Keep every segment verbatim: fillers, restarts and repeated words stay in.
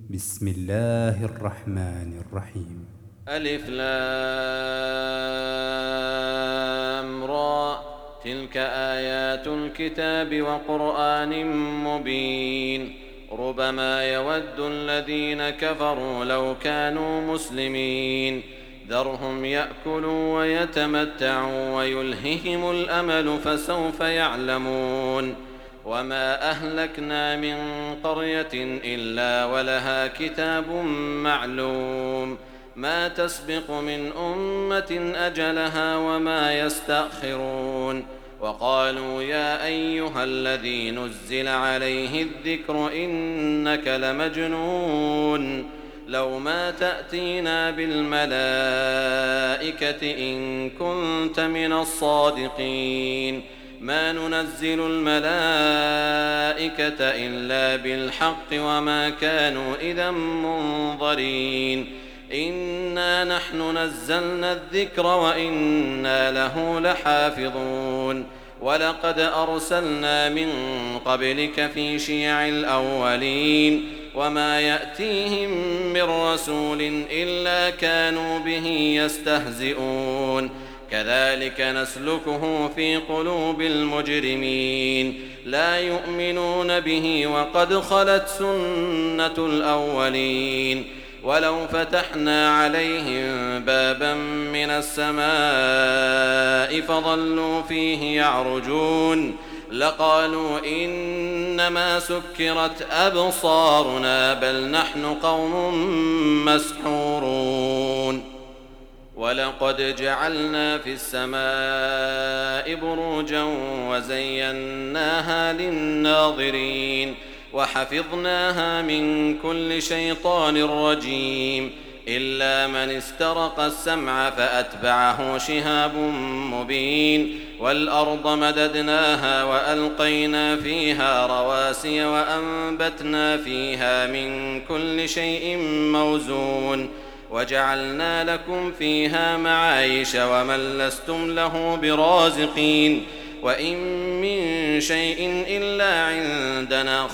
بسم الله الرحمن الرحيم. ألف لام را. تلك آيات الكتاب وقرآن مبين. ربما يود الذين كفروا لو كانوا مسلمين. ذرهم يأكلوا ويتمتعوا ويلههم الأمل فسوف يعلمون. وما أهلكنا من قرية إلا ولها كتاب معلوم. ما تسبق من أمة أجلها وما يستأخرون. وقالوا يا أيها الذي نزل عليه الذكر إنك لمجنون. لو ما تأتينا بالملائكة إن كنت من الصادقين. ما ننزل الملائكة إلا بالحق وما كانوا إذا منظرين. إنا نحن نزلنا الذكر وإنا له لحافظون. ولقد أرسلنا من قبلك في شيع الأولين. وما يأتيهم من رسول إلا كانوا به يستهزئون. كذلك نسلكه في قلوب المجرمين. لا يؤمنون به وقد خلت سنة الأولين. ولو فتحنا عليهم بابا من السماء فظلوا فيه يعرجون لقالوا إنما سكرت أبصارنا بل نحن قوم مسحورون. ولقد جعلنا في السماء بروجا وزيناها للناظرين. وحفظناها من كل شيطان رجيم إلا من استرق السمع فأتبعه شهاب مبين. والأرض مددناها وألقينا فيها رواسي وأنبتنا فيها من كل شيء موزون. وجعلنا لكم فيها معايش ومن لستم له برازقين. وإن من شيء إلا عندنا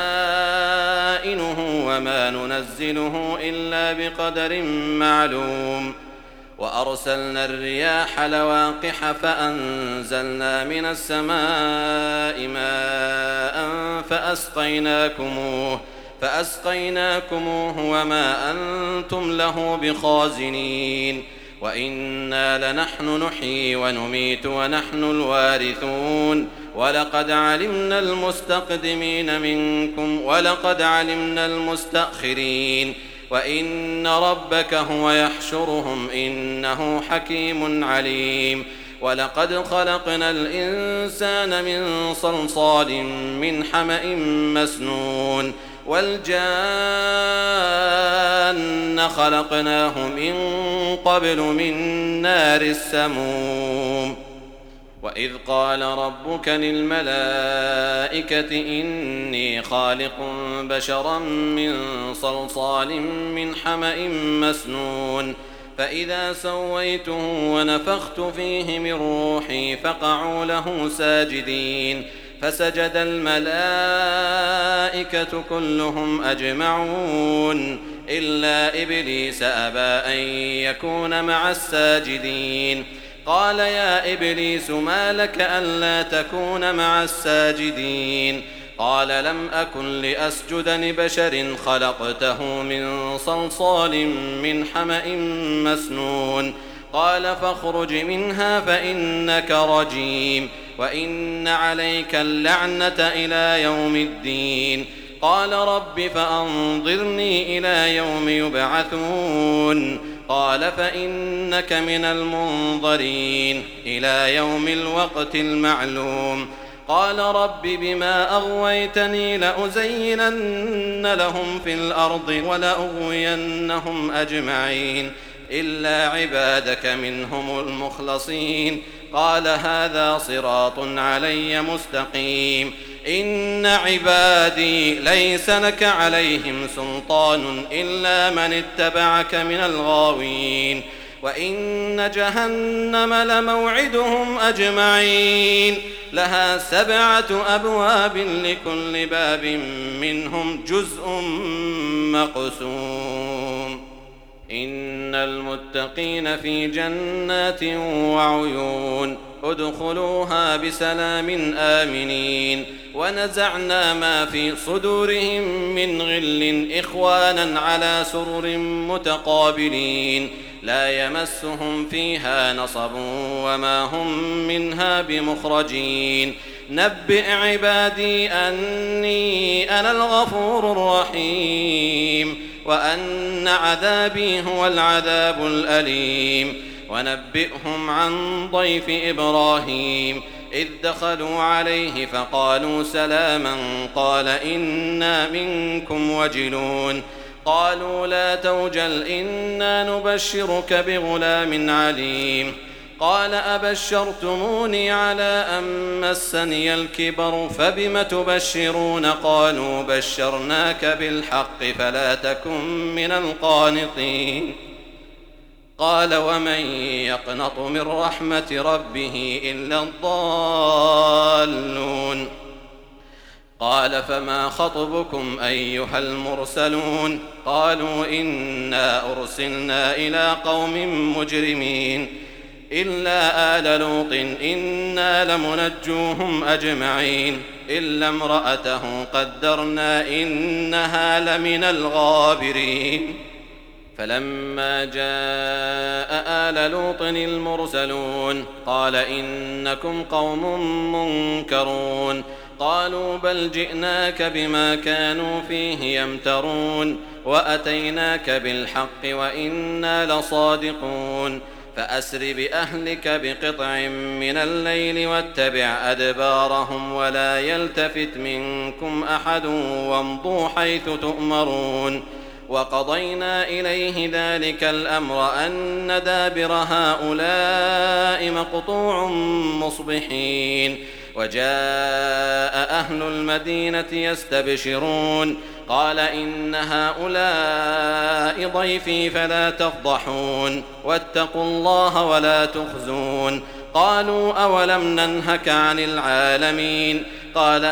خزائنه وما ننزله إلا بقدر معلوم. وأرسلنا الرياح لواقح فأنزلنا من السماء ماء فأسقيناكموه فأسقيناكموه وما أنتم له بخازنين. وإنا لنحن نحيي ونميت ونحن الوارثون. ولقد علمنا المستقدمين منكم ولقد علمنا المستأخرين. وإن ربك هو يحشرهم إنه حكيم عليم. ولقد خلقنا الإنسان من صلصال من حمأ مسنون. والجان خلقناه من قبل من نار السموم. وإذ قال ربك للملائكة إني خالق بشرا من صلصال من حمأ مسنون. فإذا سويته ونفخت فيه من روحي فقعوا له ساجدين. فسجد الملائكة كلهم أجمعون إلا إبليس أبى أن يكون مع الساجدين. قال يا إبليس ما لك ألا تكون مع الساجدين؟ قال لم أكن لأسجد لبشر خلقته من صلصال من حمأ مسنون. قال فاخرج منها فإنك رجيم وإن عليك اللعنة إلى يوم الدين. قال رب فأنظرني إلى يوم يبعثون. قال فإنك من المنظرين إلى يوم الوقت المعلوم. قال رب بما أغويتني لأزينن لهم في الأرض ولأغوينهم أجمعين إلا عبادك منهم المخلصين. قال هذا صراط علي مستقيم. إن عبادي ليس لك عليهم سلطان إلا من اتبعك من الغاوين. وإن جهنم لموعدهم أجمعين لها سبعة أبواب لكل باب منهم جزء مقسوم إن المتقين في جنات وعيون ادخلوها بسلام آمنين ونزعنا ما في صدورهم من غل إخوانا على سرر متقابلين لا يمسهم فيها نصب وما هم منها بمخرجين نبئ عبادي أني أنا الغفور الرحيم وأن عذابي هو العذاب الأليم ونبئهم عن ضيف إبراهيم إذ دخلوا عليه فقالوا سلاما قال إنا منكم وجلون قالوا لا توجل إنا نبشرك بغلام عليم قال أبشرتموني على أن مسني الكبر فبم تبشرون قالوا بشرناك بالحق فلا تكن من القانطين قال ومن يقنط من رحمة ربه إلا الضالون قال فما خطبكم أيها المرسلون قالوا إنا أرسلنا إلى قوم مجرمين إلا آل لوط إنا لمنجوهم أجمعين إلا امرأته قدرنا إنها لمن الغابرين فلما جاء آل لوط المرسلون قال إنكم قوم منكرون قالوا بل جئناك بما كانوا فيه يمترون وأتيناك بالحق وإنا لصادقون فأسر بأهلك بقطع من الليل واتبع أدبارهم ولا يلتفت منكم أحد وامضوا حيث تؤمرون وقضينا إليه ذلك الأمر أن دابر هؤلاء مقطوع مصبحين وجاء أهل المدينة يستبشرون قال إن هؤلاء ضيفي فلا تفضحون واتقوا الله ولا تخزون قالوا أولم ننهك عن العالمين قال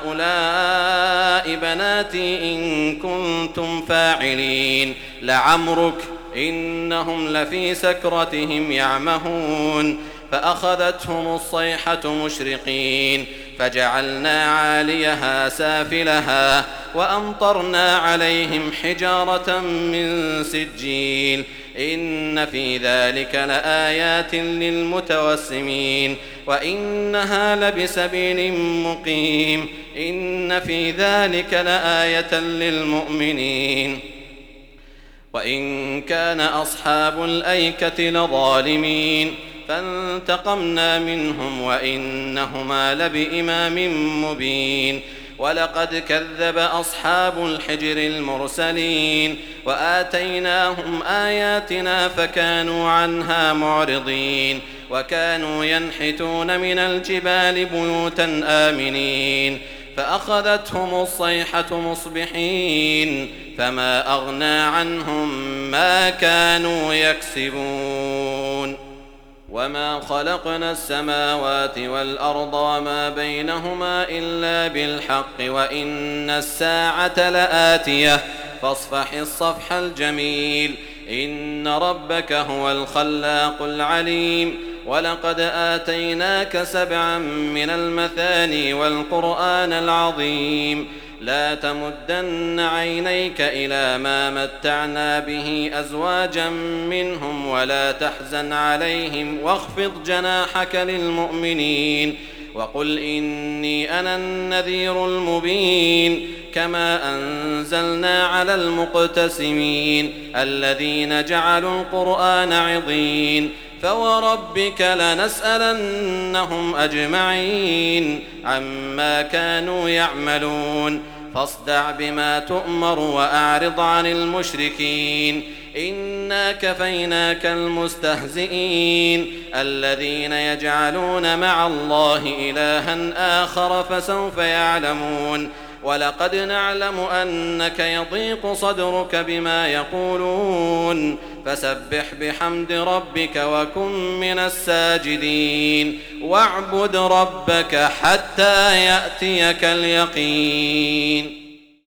هؤلاء بناتي إن كنتم فاعلين لعمرك إنهم لفي سكرتهم يعمهون فأخذتهم الصيحة مشرقين فجعلنا عاليها سافلها وأمطرنا عليهم حجارة من سجيل إن في ذلك لآيات للمتوسمين وإنها لبسبيل مقيم إن في ذلك لآية للمؤمنين وإن كان أصحاب الأيكة لظالمين فانتقمنا منهم وإنهما لبإمام مبين ولقد كذب أصحاب الحجر المرسلين وآتيناهم آياتنا فكانوا عنها معرضين وكانوا ينحتون من الجبال بيوتا آمنين فأخذتهم الصيحة مصبحين فما أغنى عنهم ما كانوا يكسبون وما خلقنا السماوات والأرض وما بينهما إلا بالحق وإن الساعة لآتية فاصفح الصفح الجميل إن ربك هو الخلاق العليم ولقد آتيناك سبعا من المثاني والقرآن العظيم لا تمدن عينيك إلى ما متعنا به أزواجا منهم ولا تحزن عليهم واخفض جناحك للمؤمنين وقل إني أنا النذير المبين كما أنزلنا على المقتسمين الذين جعلوا القرآن عضين فوربك لنسألنهم أجمعين عما كانوا يعملون فاصدع بما تؤمر وأعرض عن المشركين إنا كفيناك المستهزئين الذين يجعلون مع الله إلها آخر فسوف يعلمون ولقد نعلم أنك يضيق صدرك بما يقولون فسبح بحمد ربك وكن من الساجدين واعبد ربك حتى يأتيك اليقين.